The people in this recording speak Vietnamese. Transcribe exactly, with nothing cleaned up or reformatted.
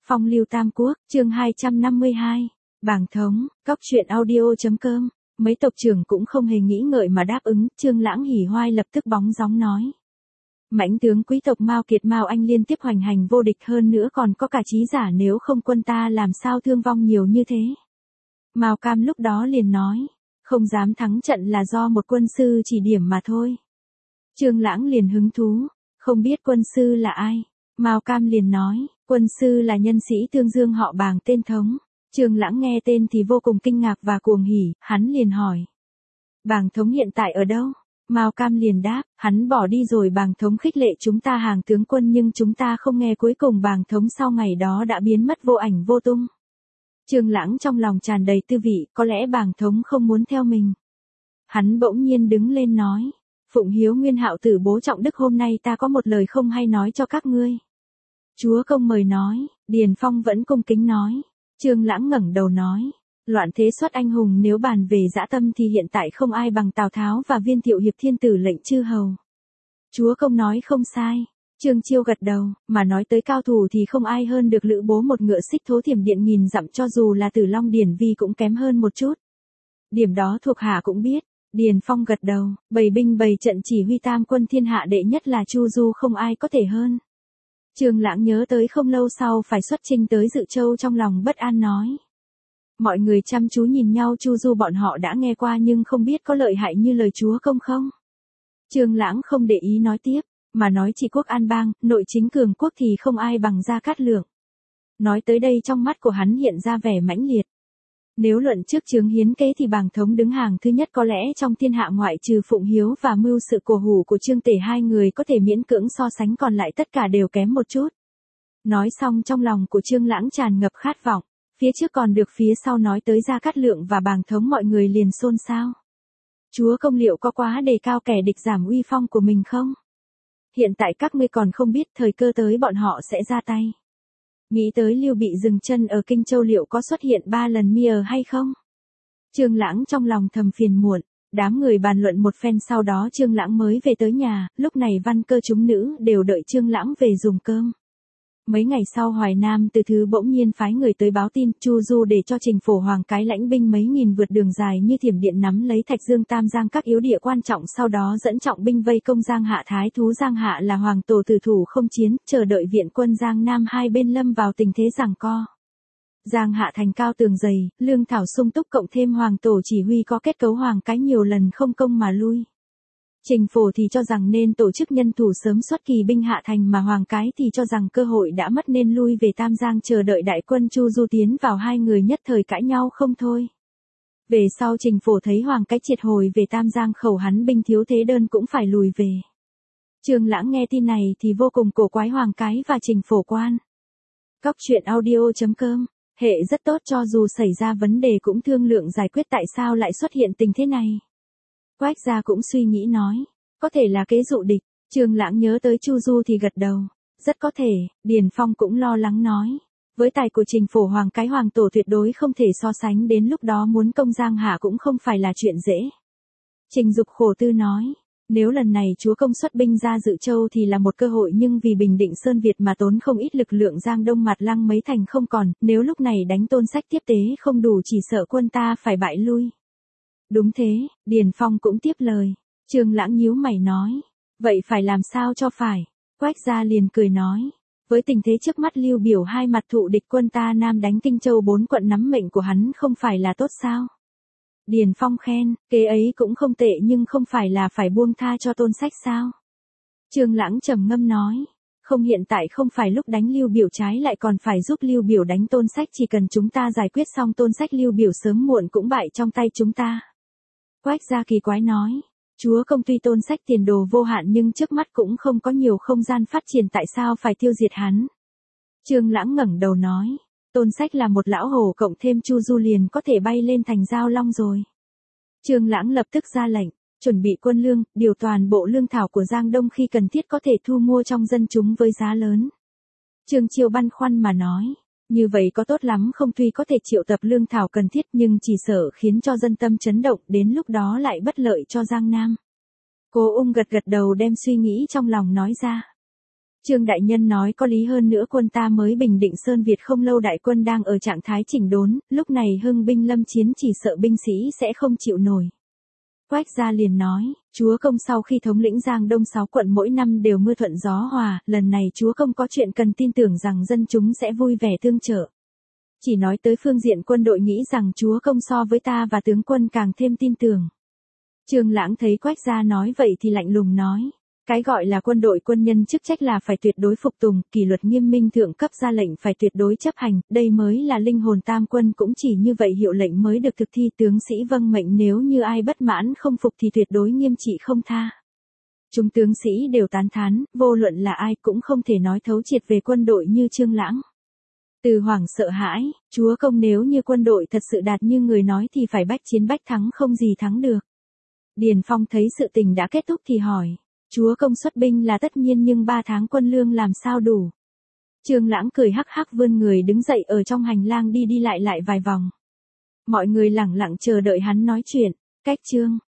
Phong lưu tam quốc, chương hai trăm năm mươi hai. Bảng thống, cóc truyện audio.com. Mấy tộc trưởng cũng không hề nghĩ ngợi mà đáp ứng, Trương Lãng hỉ hoai lập tức bóng gióng nói. Mãnh tướng quý tộc Mao Kiệt Mao Anh liên tiếp hoành hành vô địch, hơn nữa còn có cả trí giả, nếu không quân ta làm sao thương vong nhiều như thế. Mao Cam lúc đó liền nói, không dám thắng trận là do một quân sư chỉ điểm mà thôi. Trương Lãng liền hứng thú, không biết quân sư là ai. Mao Cam liền nói, quân sư là nhân sĩ Tương Dương họ Bàng tên Thống. Trương Lãng nghe tên thì vô cùng kinh ngạc và cuồng hỉ, hắn liền hỏi. Bàng Thống hiện tại ở đâu? Mao Cam liền đáp, hắn bỏ đi rồi. Bàng Thống khích lệ chúng ta hàng tướng quân nhưng chúng ta không nghe, cuối cùng Bàng Thống sau ngày đó đã biến mất vô ảnh vô tung. Trương Lãng trong lòng tràn đầy tư vị, có lẽ Bàng Thống không muốn theo mình. Hắn bỗng nhiên đứng lên nói, Phụng Hiếu Nguyên Hạo Tử Bố Trọng Đức, hôm nay ta có một lời không hay nói cho các ngươi. Chúa công mời nói. Điền Phong vẫn cung kính nói. Trương Lãng ngẩng đầu nói, loạn thế xuất anh hùng, nếu bàn về dã tâm thì hiện tại không ai bằng Tào Tháo và Viên Thiệu Hiệp thiên tử lệnh chư hầu. Chúa công nói không sai. Trương Chiêu gật đầu, mà nói tới cao thủ thì không ai hơn được Lữ Bố, một ngựa xích thố thiểm điện nghìn dặm, cho dù là Tử Long Điển Vi cũng kém hơn một chút. Điểm đó thuộc hạ cũng biết. Điền Phong gật đầu, bày binh bày trận chỉ huy tam quân thiên hạ đệ nhất là Chu Du, không ai có thể hơn. Trương Lãng nhớ tới không lâu sau phải xuất chinh tới Dự Châu, trong lòng bất an nói. Mọi người chăm chú nhìn nhau, Chu Du bọn họ đã nghe qua nhưng không biết có lợi hại như lời chúa công không. Trương Lãng không để ý nói tiếp, mà nói chỉ quốc an bang, nội chính cường quốc thì không ai bằng Gia Cát Lượng. Nói tới đây trong mắt của hắn hiện ra vẻ mãnh liệt. Nếu luận trước chướng hiến kế thì Bàng Thống đứng hàng thứ nhất, có lẽ trong thiên hạ ngoại trừ Phụng Hiếu và mưu sự cổ hủ của Trương Tể, hai người có thể miễn cưỡng so sánh, còn lại tất cả đều kém một chút. Nói xong trong lòng của Trương Lãng tràn ngập khát vọng, phía trước còn được phía sau nói tới Gia Cát Lượng và Bàng Thống, mọi người liền xôn xao. Chúa công liệu có quá đề cao kẻ địch, giảm uy phong của mình không? Hiện tại các ngươi còn không biết, thời cơ tới bọn họ sẽ ra tay. Nghĩ tới Lưu Bị dừng chân ở Kinh Châu liệu có xuất hiện ba lần Mia hay không? Trương Lãng trong lòng thầm phiền muộn, đám người bàn luận một phen sau đó Trương Lãng mới về tới nhà, lúc này Văn Cơ chúng nữ đều đợi Trương Lãng về dùng cơm. Mấy ngày sau Hoài Nam từ thứ bỗng nhiên phái người tới báo tin, Chu Du để cho Trình Phổ Hoàng cái lãnh binh mấy nghìn vượt đường dài như thiểm điện nắm lấy Thạch Dương, Tam Giang các yếu địa quan trọng, sau đó dẫn trọng binh vây công Giang Hạ. Thái thú Giang Hạ là hoàng tổ tử thủ không chiến, chờ đợi viện quân Giang Nam, hai bên lâm vào tình thế giằng co. Giang Hạ thành cao tường dày, lương thảo sung túc, cộng thêm hoàng tổ chỉ huy có kết cấu hoàng cái, nhiều lần không công mà lui. Trình Phổ thì cho rằng nên tổ chức nhân thủ sớm xuất kỳ binh hạ thành, mà Hoàng Cái thì cho rằng cơ hội đã mất nên lui về Tam Giang chờ đợi đại quân Chu Du tiến vào, hai người nhất thời cãi nhau không thôi. Về sau Trình Phổ thấy Hoàng Cái triệt hồi về Tam Giang, khẩu hắn binh thiếu thế đơn cũng phải lùi về. Trương Lãng nghe tin này thì vô cùng cổ quái Hoàng Cái và Trình Phổ quan. Cóc truyện audio.com, hệ rất tốt, cho dù xảy ra vấn đề cũng thương lượng giải quyết, tại sao lại xuất hiện tình thế này? Quách Gia cũng suy nghĩ nói, có thể là kế dụ địch. Trương Lãng nhớ tới Chu Du thì gật đầu, rất có thể. Điền Phong cũng lo lắng nói, với tài của Trình Phổ Hoàng cái hoàng tổ tuyệt đối không thể so sánh, đến lúc đó muốn công Giang Hạ cũng không phải là chuyện dễ. Trình Dục khổ tư nói, nếu lần này chúa công xuất binh ra Dự Châu thì là một cơ hội, nhưng vì bình định Sơn Việt mà tốn không ít lực lượng, Giang Đông Mạt Lăng mấy thành không còn, nếu lúc này đánh Tôn Sách tiếp tế không đủ, chỉ sợ quân ta phải bại lui. Đúng thế, Điền Phong cũng tiếp lời. Trương Lãng nhíu mày nói, vậy phải làm sao cho phải? Quách Gia liền cười nói, với tình thế trước mắt, Lưu Biểu hai mặt thụ địch, quân ta nam đánh Kinh Châu bốn quận, nắm mệnh của hắn không phải là tốt sao? Điền Phong khen, kế ấy cũng không tệ, nhưng không phải là phải buông tha cho Tôn Sách sao? Trương Lãng trầm ngâm nói, không, hiện tại không phải lúc đánh Lưu Biểu, trái lại còn phải giúp Lưu Biểu đánh Tôn Sách, chỉ cần chúng ta giải quyết xong Tôn Sách, Lưu Biểu sớm muộn cũng bại trong tay chúng ta. Quách Gia kỳ quái nói, chúa công tuy Tôn Sách tiền đồ vô hạn nhưng trước mắt cũng không có nhiều không gian phát triển, tại sao phải tiêu diệt hắn? Trương Lãng ngẩng đầu nói, Tôn Sách là một lão hổ, cộng thêm Chu Du liền có thể bay lên thành Giao Long rồi. Trương Lãng lập tức ra lệnh, chuẩn bị quân lương, điều toàn bộ lương thảo của Giang Đông, khi cần thiết có thể thu mua trong dân chúng với giá lớn. Trương Chiêu băn khoăn mà nói, như vậy có tốt lắm không? Tuy có thể triệu tập lương thảo cần thiết nhưng chỉ sợ khiến cho dân tâm chấn động, đến lúc đó lại bất lợi cho Giang Nam. Cố Ung gật gật đầu, đem suy nghĩ trong lòng nói ra. Trương đại nhân nói có lý, hơn nữa quân ta mới bình định Sơn Việt không lâu, đại quân đang ở trạng thái chỉnh đốn, lúc này hưng binh lâm chiến chỉ sợ binh sĩ sẽ không chịu nổi. Quách gia liền nói, chúa công sau khi thống lĩnh Giang Đông sáu quận mỗi năm đều mưa thuận gió hòa, lần này chúa công có chuyện cần tin tưởng rằng dân chúng sẽ vui vẻ tương trợ. Chỉ nói tới phương diện quân đội nghĩ rằng chúa công so với ta và tướng quân càng thêm tin tưởng. Trương Lãng thấy Quách gia nói vậy thì lạnh lùng nói, cái gọi là quân đội, quân nhân chức trách là phải tuyệt đối phục tùng, kỷ luật nghiêm minh, thượng cấp ra lệnh phải tuyệt đối chấp hành, đây mới là linh hồn tam quân, cũng chỉ như vậy hiệu lệnh mới được thực thi, tướng sĩ vâng mệnh, nếu như ai bất mãn không phục thì tuyệt đối nghiêm trị không tha. Chúng tướng sĩ đều tán thán, vô luận là ai cũng không thể nói thấu triệt về quân đội như Trương Lãng. Từ Hoàng sợ hãi, chúa công nếu như quân đội thật sự đạt như người nói thì phải bách chiến bách thắng, không gì thắng được. Điền Phong thấy sự tình đã kết thúc thì hỏi, chúa công xuất binh là tất nhiên nhưng ba tháng quân lương làm sao đủ? Trương Lãng cười hắc hắc vươn người đứng dậy ở trong hành lang đi đi lại lại vài vòng. Mọi người lẳng lặng chờ đợi hắn nói chuyện. Cách chương